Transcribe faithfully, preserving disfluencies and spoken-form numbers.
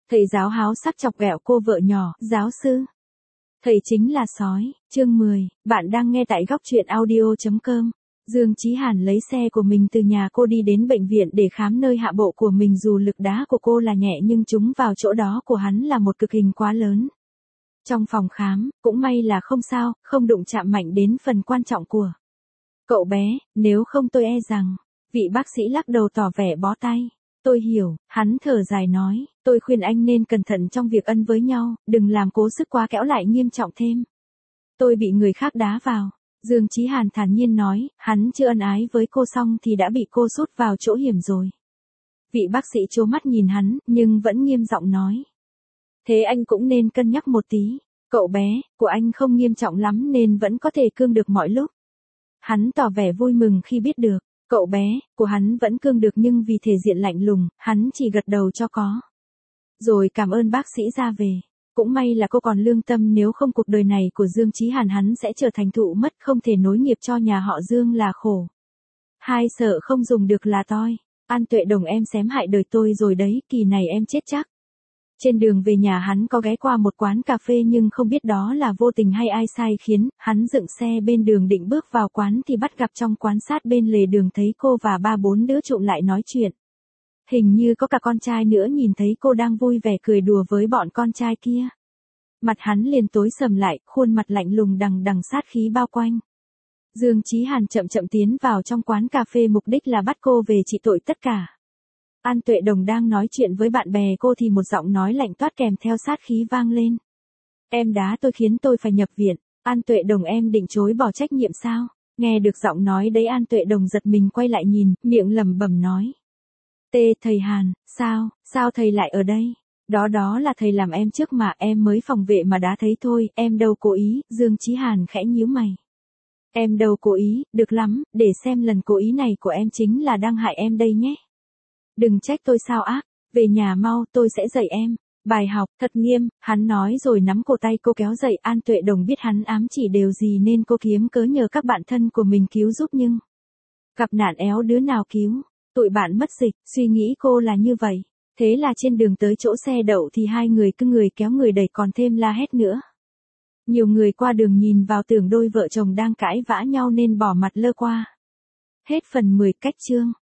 Thầy giáo háo sắc chọc ghẹo cô vợ nhỏ, giáo sư. Thầy chính là sói, chương mười, bạn đang nghe tại góc truyện audio chấm com. Dương Chí Hàn lấy xe của mình từ nhà cô đi đến bệnh viện để khám nơi hạ bộ của mình, dù lực đá của cô là nhẹ nhưng trúng vào chỗ đó của hắn là một cực hình quá lớn. Trong phòng khám, cũng may là không sao, không đụng chạm mạnh đến phần quan trọng của cậu bé, nếu không tôi e rằng, vị bác sĩ lắc đầu tỏ vẻ bó tay. Tôi hiểu, hắn thở dài nói, tôi khuyên anh nên cẩn thận trong việc ân với nhau, đừng làm cố sức quá kéo lại nghiêm trọng thêm. Tôi bị người khác đá vào. Dương Chí Hàn thản nhiên nói, hắn chưa ân ái với cô xong thì đã bị cô sút vào chỗ hiểm rồi. Vị bác sĩ trố mắt nhìn hắn, nhưng vẫn nghiêm giọng nói. Thế anh cũng nên cân nhắc một tí, cậu bé, của anh không nghiêm trọng lắm nên vẫn có thể cương được mọi lúc. Hắn tỏ vẻ vui mừng khi biết được, cậu bé, của hắn vẫn cương được nhưng vì thể diện lạnh lùng, hắn chỉ gật đầu cho có. Rồi cảm ơn bác sĩ ra về. Cũng may là cô còn lương tâm, nếu không cuộc đời này của Dương Chí Hàn hắn sẽ trở thành thụ mất, không thể nối nghiệp cho nhà họ Dương là khổ. Hai sợ không dùng được là toi. An Tuệ Đồng, em xém hại đời tôi rồi đấy, kỳ này em chết chắc. Trên đường về nhà hắn có ghé qua một quán cà phê nhưng không biết đó là vô tình hay ai sai khiến, hắn dựng xe bên đường định bước vào quán thì bắt gặp trong quán sát bên lề đường thấy cô và ba bốn đứa trụm lại nói chuyện. Hình như có cả con trai nữa, nhìn thấy cô đang vui vẻ cười đùa với bọn con trai kia. Mặt hắn liền tối sầm lại, khuôn mặt lạnh lùng đằng đằng sát khí bao quanh. Dương Chí Hàn chậm chậm tiến vào trong quán cà phê, mục đích là bắt cô về trị tội tất cả. An Tuệ Đồng đang nói chuyện với bạn bè cô thì một giọng nói lạnh toát kèm theo sát khí vang lên. Em đá tôi khiến tôi phải nhập viện. An Tuệ Đồng, em định chối bỏ trách nhiệm sao? Nghe được giọng nói đấy, An Tuệ Đồng giật mình quay lại nhìn, miệng lẩm bẩm nói. Tê, thầy Hàn, sao, sao thầy lại ở đây? Đó đó là thầy làm em trước mà, em mới phòng vệ mà đá thấy thôi, em đâu cố ý. Dương Chí Hàn khẽ nhíu mày. Em đâu cố ý, được lắm, để xem lần cố ý này của em chính là đang hại em đây nhé. Đừng trách tôi sao ác, về nhà mau, tôi sẽ dạy em. Bài học, thật nghiêm, hắn nói rồi nắm cổ tay cô kéo dậy. An Tuệ Đồng biết hắn ám chỉ điều gì nên cô kiếm cớ nhờ các bạn thân của mình cứu giúp, nhưng gặp nạn éo đứa nào cứu, tụi bạn mất dịch, suy nghĩ cô là như vậy. Thế là trên đường tới chỗ xe đậu thì hai người cứ người kéo người đẩy, còn thêm la hét nữa. Nhiều người qua đường nhìn vào tưởng đôi vợ chồng đang cãi vã nhau nên bỏ mặt lơ qua. Hết phần mười. Cách chương.